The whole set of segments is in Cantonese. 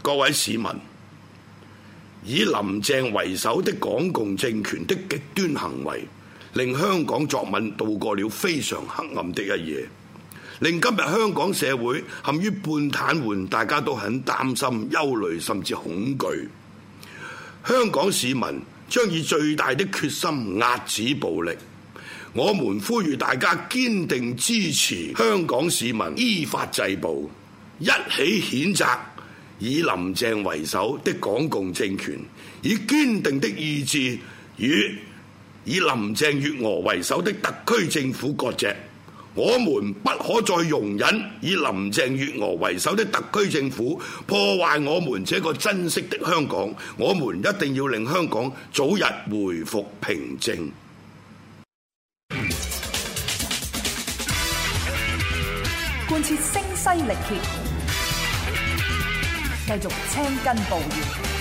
各位市民，以林鄭為首的港共政權的極端行為，令香港昨晚度過了非常黑暗的一夜，令今日香港社會陷於半癱瘓，大家都很擔心、憂慮甚至恐懼。香港市民將以最大的決心壓止暴力。我們呼籲大家堅定支持香港市民依法制暴，一起譴責以林鄭為首的港共政權，以堅定的意志與以林鄭月娥為首的特區政府割席。我們不可再容忍以林鄭月娥為首的特區政府破壞我們這個珍惜的香港。我們一定要令香港早日回復平靜。 貫徹聲嘶力竭，繼續青筋暴現，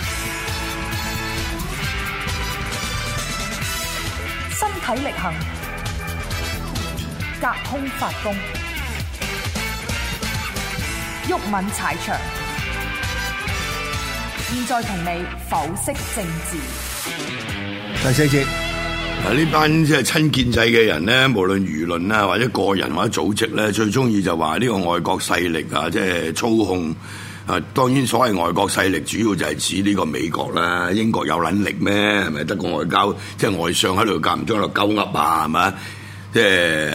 身體力行，隔空發功，毓民踩場。現在同你剖析政治。 第四節。 呢班即係親建制嘅人咧，無論輿論啊，或者個人或者組織咧，最中意就話呢個外國勢力啊，即係操控啊。當然，所謂外國勢力，主要就係指呢個美國啦。英國有撚力咩？係咪得個外交即係外相喺度間唔中喺度鳩噏啊？係咪？即係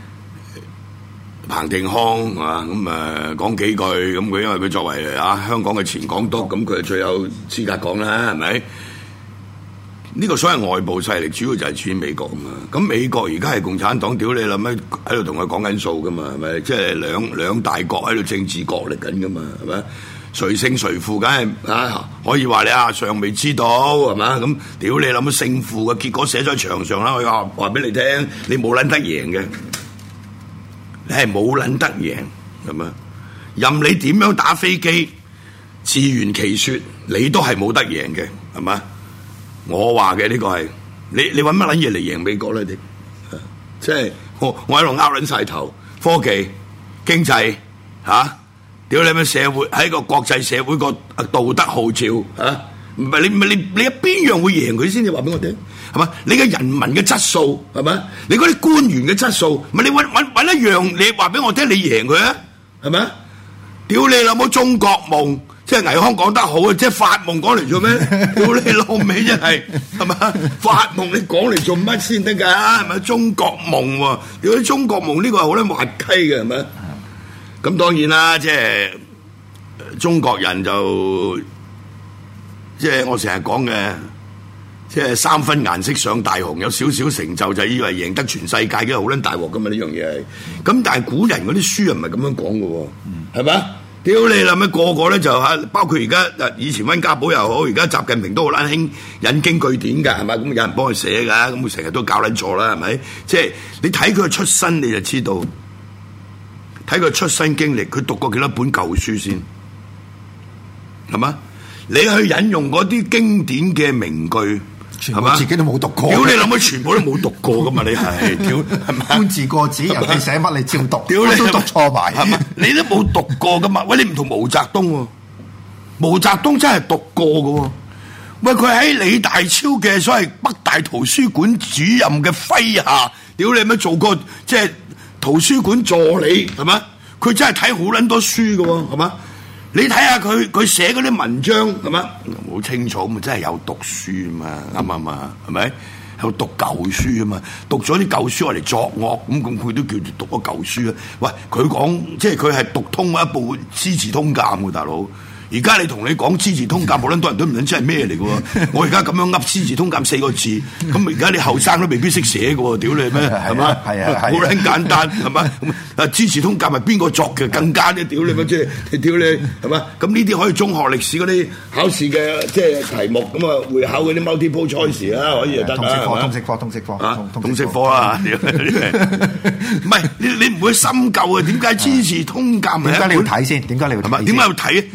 彭定康啊，咁講幾句咁佢，因為佢作為香港嘅前港督，咁佢係最有資格講啦，係咪？呢個所謂外部勢力主要就係處美國啊嘛，咁美國而家係共產黨屌你啦咩，喺度同佢講緊數噶嘛，係咪？即係兩大國喺度政治角力緊噶嘛，係咪？誰勝誰負梗係可以話你尚未知道係嘛？咁屌你諗乜勝負嘅結果寫咗喺牆上啦，我話俾你聽，你冇撚得贏嘅，你係冇撚得贏係嘛？任你點樣打飛機自圓其說，你都係冇得贏嘅係嘛？我話嘅呢個係你揾乜撚嘢嚟贏美國咧？你即係我喺度拗撚晒頭，科技、經濟屌你咩社會喺個國際社會個道德號召唔係你有邊樣會贏佢先？你話俾我聽係嘛？你嘅人民嘅質素係嘛？你嗰啲官員嘅質素，咪你揾一樣你話俾我聽，你贏佢啊？係咪？屌你老母中國夢！即係倪匡講得好啊！即係發夢講嚟做咩？屌你老味真係係嘛？發夢你講嚟做乜先得㗎？係咪中國夢喎？屌啲中國夢呢個係好撚滑稽嘅係咪？咁當然啦，即係中國人就即係我成日講嘅，即係三分顏色上大紅，有少少成就就以為贏得全世界嘅，好撚大鑊㗎嘛呢樣嘢係。咁但係古人嗰啲書又唔係咁樣講嘅喎，係咪？屌你啦咩？個個咧就包括而家以前溫家寶又好，而家習近平都好撚興引經據典㗎，係咪？咁有人幫佢寫㗎，咁佢成日都搞撚錯啦，係咪？即係你睇佢嘅出身你就知道，睇佢出身經歷，佢讀過幾多本舊書先，係嘛？你去引用嗰啲經典嘅名句。 全部自己都冇讀過， 屌你諗起全部都冇讀過噶嘛？你係屌係咪？ 官字過紙，人哋寫乜你照讀， 屌你都讀錯埋， 係咪？你都冇讀過噶嘛？喂，你唔同毛澤東喎，毛澤東真係讀過噶喎。喂，佢喺李大超嘅所謂北大圖書館主任嘅麾下，屌你咩做過即係圖書館助理係嘛？佢真係睇好撚多書噶喎，係嘛？你睇下佢寫嗰啲文章係嘛？好清楚咁，真係有讀書嘛，啱唔啱啊？係咪有讀舊書啊嘛？讀咗啲舊書我嚟作惡咁佢都叫做讀咗舊書啊？喂，佢講即係佢係讀通一部《資治通鑑》喎，大佬。而家你同你講《資治通鑑》，冇撚多人都唔撚知係咩嚟嘅喎。我而家咁樣噏《資治通鑑》4個字，咁而家你後生都未必識寫嘅喎，屌你咩？係嘛？係啊，好撚簡單係嘛？《資治通鑑》係邊個作嘅？更加啲屌你咩？即係屌你係嘛？咁呢啲可以中學歷史嗰啲考試嘅即係題目咁啊，會考嗰啲 multiple choice 啦，可以就得啦。 通識科啊！唔係你唔會深究啊？點解《資治通鑑》？ 點解你要睇先？點解你要睇？ 點解要睇？ 呢個書嘅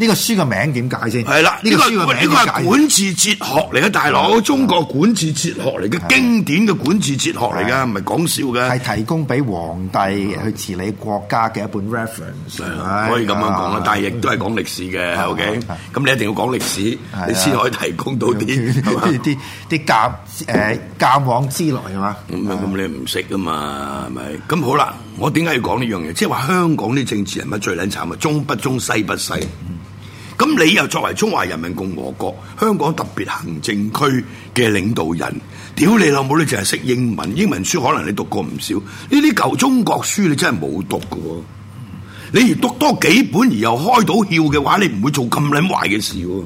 名點解先？ 係啦，呢個係管治哲學嚟嘅，大佬，中國管治哲學嚟嘅，經典嘅管治哲學嚟㗎，唔係講笑嘅。 係提供俾皇帝去治理國家嘅一本 reference， 可以咁樣講啦。但係亦都係講歷史嘅，OK。咁你一定要講歷史，你先可以提供到啲鑑往之來係嘛？ 咁你唔識㗎嘛，係咪？咁好啦，我點解要講呢樣嘢？即係話香港啲政治人物最撚慘啊，中不中，西不西。咁你又作為中華人民共和國香港特別行政區嘅領導人，屌你老母！你淨係識英文，英文書可能你讀過唔少，呢啲舊中國書你真係冇讀㗎喎。你而讀多幾本而又開到竅嘅話，你唔會做咁撚壞嘅事喎。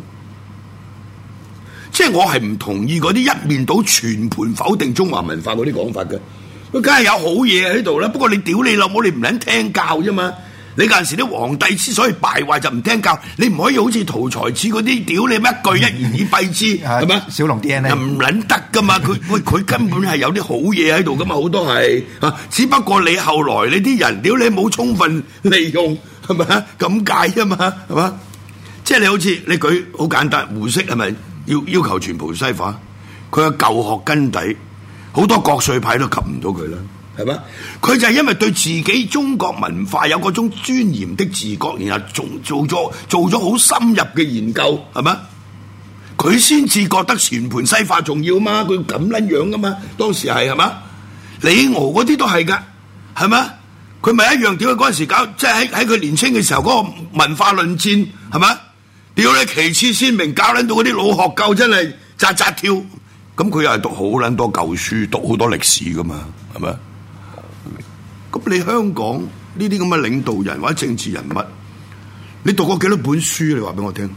即係我係唔同意嗰啲一面倒全盤否定中華文化嗰啲講法嘅。佢梗係有好嘢喺度啦，不過你屌你老母，你唔撚聽教啫嘛。你嗰陣時啲皇帝之所以敗壞就唔聽教，你唔可以好似陶才子嗰啲屌你乜一句一言以蔽之，係咪？ 小龍 DNA 又唔撚得噶嘛？佢根本係有啲好嘢喺度噶嘛，好多係啊，只不過你後來你啲人屌你冇充分利用，係咪啊？咁解啫嘛，係嘛？即係你好似你舉好簡單，胡適係咪要求全部西化？佢嘅舊學根底好多國粹派都及唔到佢啦。係嘛？佢就係因為對自己中國文化有嗰種尊嚴的自覺，然後做咗好深入嘅研究，係嘛？佢先至覺得全盤西化重要嘛？佢咁撚樣噶嘛？當時係嘛？李敖嗰啲都係㗎，係嘛？佢咪一樣屌佢嗰陣時搞，即係喺佢年青嘅時候嗰個文化論戰，係嘛？屌你旗幟鮮明，搞撚到嗰啲老學究真係扎扎跳，咁佢又係讀好撚多舊書，讀好多歷史噶嘛，係咪？咁你香港呢啲咁嘅領導人或者政治人物，你讀過幾多本書？你話俾我聽。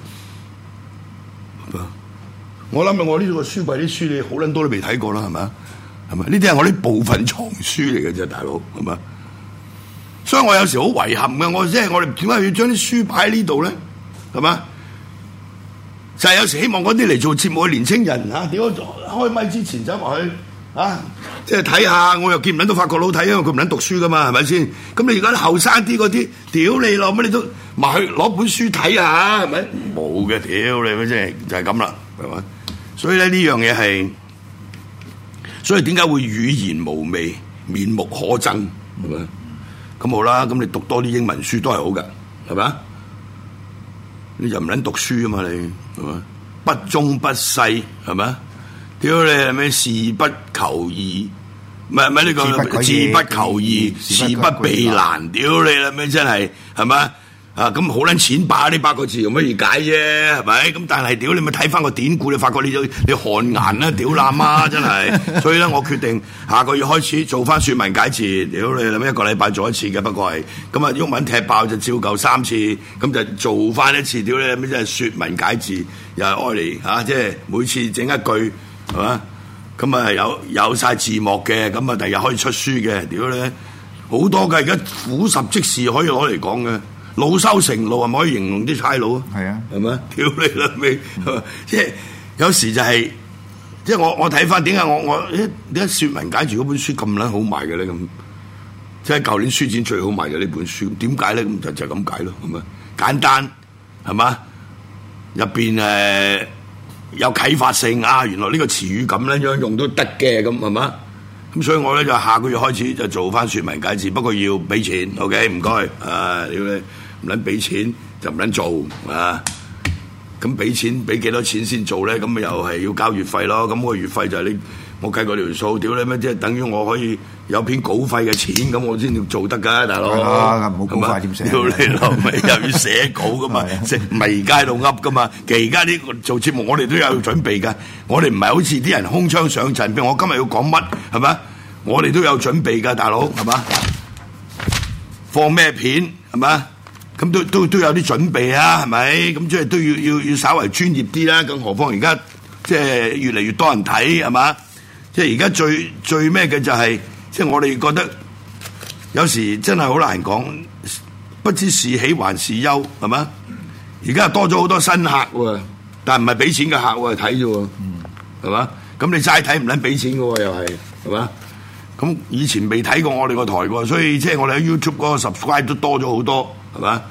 我諗我呢個書櫃啲書，你好撚多都未睇過啦，係咪？係咪？呢啲係我啲部分藏書嚟嘅啫，大佬，係咪？所以我有時好遺憾嘅，我哋點解要將啲書擺喺呢度咧？係嘛？就係有時希望嗰啲嚟做節目嘅年青人嚇，點解開咪之前走埋去？即係睇下，我又見唔撚到法國佬睇，因為佢唔撚讀書噶嘛，係咪先？咁你而家後生啲嗰啲，屌你咯，乜你都埋去攞本書睇下，係咪？冇嘅，屌你咪即係就係咁啦，係嘛？所以咧呢樣嘢係，所以點解會語言無味、面目可憎，係咪？咁好啦，咁你讀多啲英文書都係好㗎，係咪？你就唔撚讀書啊嘛，你係嘛？不中不西，係咪？屌你係咪事不求易？唔係呢個志不求易，事不避難。屌你啦咩真係係咪啊？咁好撚淺白呢8個字容乜易解啫？係咪？咁但係屌你咪睇翻個典故，你發覺你汗顏啦！屌喇媽真係，所以咧我決定下個月開始做翻説文解字。屌你啦咩一個禮拜做一次嘅，不過係咁啊！毓民踢爆就照舊3次，咁就做翻一次。屌你啦咩真係説文解字，又係愛嚟嚇，即係每次整一句。係嘛？咁啊有晒字幕嘅，咁啊第日可以出書嘅。屌你，好多嘅而家俯拾即是可以攞嚟講嘅。惱羞成怒係咪可以形容啲差佬啊？係啊，係咪？屌你啦尾，即係有時就係、是，即係我睇翻點解我點解説文解字嗰本書咁撚好賣嘅咧？咁即係舊年書展最好賣嘅呢本書，點解咧？咁就咁解咯，係咪？簡單係嘛？入邊有啟發性啊！原來呢個詞語咁樣用都得嘅，咁係嘛？咁所以我咧就下個月開始就做翻説文解字，不過要俾錢。OK， 唔該。屌你唔撚俾錢就唔撚做啊！咁俾錢俾幾多錢先做咧？咁咪又係要交月費咯。咁個月費就係我計過條數，屌你咩？即係等於我可以有篇稿費嘅錢，咁我先要做得㗎，大佬。 冇稿費點寫？ 屌你老味，又要寫稿㗎嘛，未街度噏㗎嘛。其實而家呢個做節目，我哋都有準備㗎。我哋唔係好似啲人空槍上陣，譬如我今日要講乜，係咪？我哋都有準備㗎，大佬，係嘛？放咩片，係嘛？咁都有啲準備啊，係咪？咁即係都要稍為專業啲啦。更何況而家即係越嚟越多人睇，係嘛？即係而家最咩嘅就係，即係我哋覺得有時真係好難講，不知是喜還是憂，係嘛？而家多咗好多新客喎，但係唔係俾錢嘅客喎，睇啫喎，係嘛？咁你齋睇唔撚俾錢嘅喎，又係嘛？咁以前未睇過我哋個台喎，所以即係我哋喺 YouTube 嗰個 subscribe 都多咗好多，係嘛？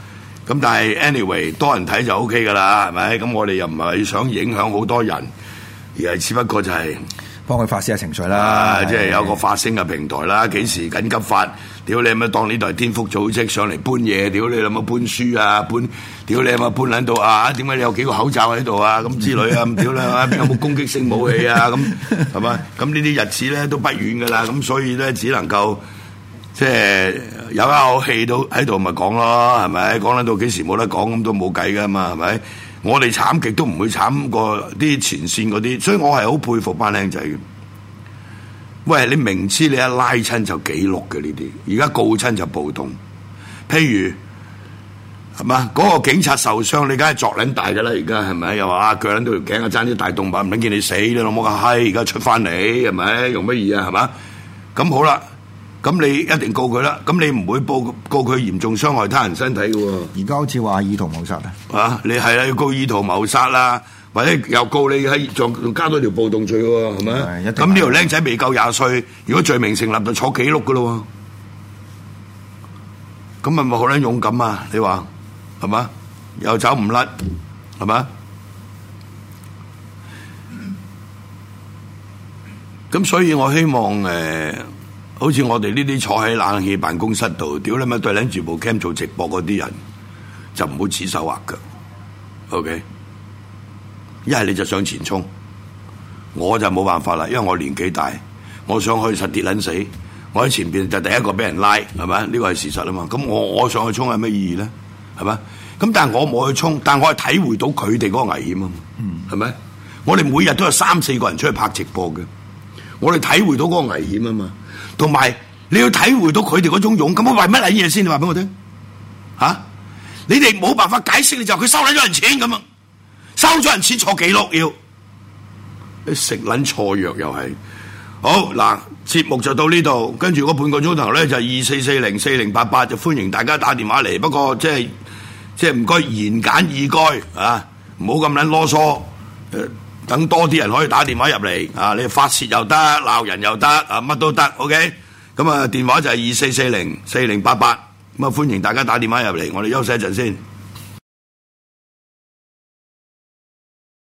咁但係 anyway 多人睇就 OK 㗎啦，係咪？咁我哋又唔係想影響好多人，而係只不過就係、 幫佢發泄下情緒啦， 即係有個發聲嘅平台啦。幾時緊急發？屌你咪當呢度係顛覆組織上嚟搬嘢，屌你諗乜搬書啊，屌你咪搬撚到啊？點解你有幾個口罩喺度啊？咁之類啊，屌你有冇攻擊性武器啊？咁係嘛？咁呢啲日子咧都不遠㗎啦。咁所以咧只能夠即係有一口氣都喺度咪講咯，係咪？講撚到幾時冇得講咁都冇計㗎嘛，係咪？我哋慘極都唔會慘過啲前線嗰啲，所以我係好佩服班僆仔嘅。喂，你明知你一拉親就記錄嘅呢啲，而家告親就暴動。譬如係嘛，嗰個警察受傷，你梗係作撚大㗎啦，而家係咪？又話啊腳撚到條頸啊，爭啲大動脈，唔撚見你死，你老母個閪，而家出翻嚟係咪？用乜嘢啊？係嘛？咁好啦，咁你一定告佢啦。咁你唔會告佢嚴重傷害他人身體嘅喎。 而家好似話意圖謀殺啊！ 你係啦，要告意圖謀殺啦。或者又告你喺仲加多條暴動罪喎，係咪？咁呢條僆仔未夠20歲，如果罪名成立就坐紀錄噶咯喎。咁係咪好撚勇敢啊？你話係嘛？又走唔甩係嘛？咁所以我希望好似我哋呢啲坐喺冷氣辦公室度，屌你咪對撚住部 cam 做直播嗰啲人，就唔好指手畫腳。OK。一係你就上前衝，我就冇辦法啦，因為我年紀大，我上去實跌撚死，我喺前邊就第一個俾人拉，係咪？呢個係事實啊嘛。咁我上去衝係咩意義咧？係咪？咁但係我冇去衝，但係我係體會到佢哋嗰個危險啊嘛。係咪？我哋每日都有3-4個人出去拍直播嘅，我哋體會到嗰個危險啊嘛。同埋你要體會到佢哋嗰種勇敢，為乜撚嘢先？你話俾我聽嚇？你哋冇辦法解釋，你就佢收撚咗人錢咁啊！收咗人錢坐紀錄要，你食撚錯藥又係。好嗱，節目就到呢度，跟住嗰半個鐘頭咧就24404088，就歡迎大家打電話嚟。不過即係唔該言簡意賅啊，唔好咁撚囉嗦。等多啲人可以打電話入嚟啊，你發泄又得，鬧人又得啊，乜都得。OK，咁啊電話就係24404088，咁啊歡迎大家打電話入嚟，我哋休息一陣先。